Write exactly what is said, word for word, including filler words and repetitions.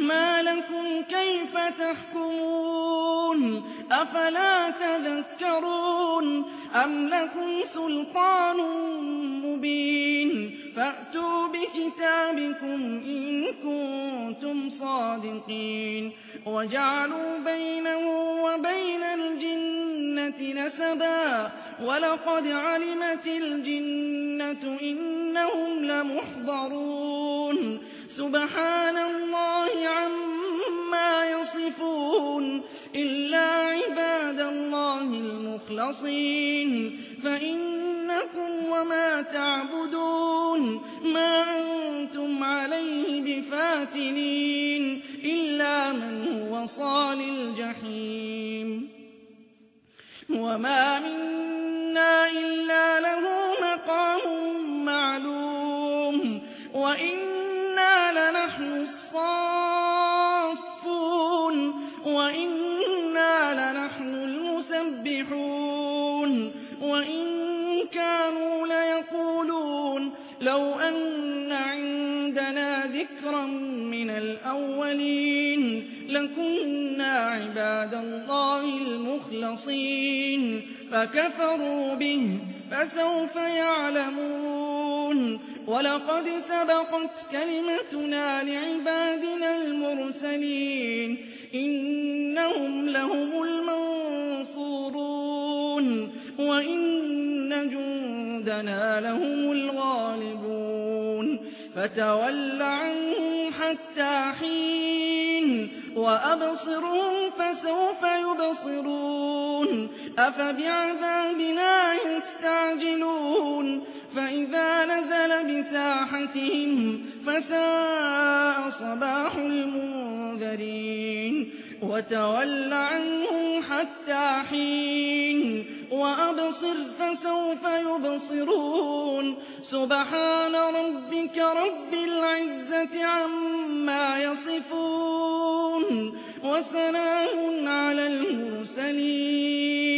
مَا لَكُمْ كَيْفَ تَحْكُمُونَ أَفَلَا تَذَكَّرُونَ أَمْ لَكُمْ سُلْطَانٌ مُّبِينٌ فَأْتُوا بِكِتَابِكُمْ إِن كُنتُمْ صَادِقِينَ وَجَعَلُوا بَيْنَهُ وَبَيْنَ الْجِنَّةِ نَسَبًا وَلَقَدْ عَلِمَتِ الْجِنَّةُ إِنَّهُمْ لَمُحْضَرُونَ سُبْحَانَ اللَّهِ عَمَّا يَصِفُونَ إِلَّا عِبَادَ اللَّهِ الْمُخْلَصِينَ فَإِنَّكُمْ وَمَا تَعْبُدُونَ مَا أَنتُمْ عَلَيْهِ بِفَاتِنِينَ إِلَّا مَنْ هُوَ صَالِ الْجَحِيمِ وَمَا مِنَّا إِلَّا لَهُ مَقَامٌ مَّعْلُومٌ وَإِنَّا لَنَحْنُ الصَّافُّونَ وَإِنَّا لَنَحْنُ الْمُسَبِّحُونَ وَإِن كَانُوا لَيَقُولُونَ لَوْ أَنَّ عِندَنَا ذِكْرًا مِّنَ الْأَوَّلِينَ لَكُنَّا عِبَادَ اللَّهِ الْمُخْلَصِينَ فَكَفَرُوا بِهِ فَسَوْفَ يَعْلَمُونَ وَلَقَدْ سَبَقَتْ كَلِمَتُنَا لِعِبَادِنَا الْمُرْسَلِينَ إِنَّهُمْ لَهُمُ الْمَنصُورُونَ وَإِنَّ جُندَنَا لَهُمُ الْغَالِبُونَ فَتَوَلَّ عَنْهُمْ حَتَّىٰ حِينٍ وَأَبْصِرْهُمْ فَسَوْفَ يُبْصِرُونَ أَفَبِعَذَابِنَا يَسْتَعْجِلُونَ فَإِذَا نَزَلَ بِسَاحَتِهِمْ فَسَاءَ صَبَاحُ الْمُنذَرِينَ وَتَوَلَّ عَنْهُمْ حَتَّىٰ حِينٍ وَأَبْصِرْ فَسَوْفَ يُبْصِرُونَ سُبْحَانَ رَبِّكَ رَبِّ الْعِزَّةِ عَمَّا يَصِفُونَ وَسَلَامٌ عَلَى الْمُرْسَلِينَ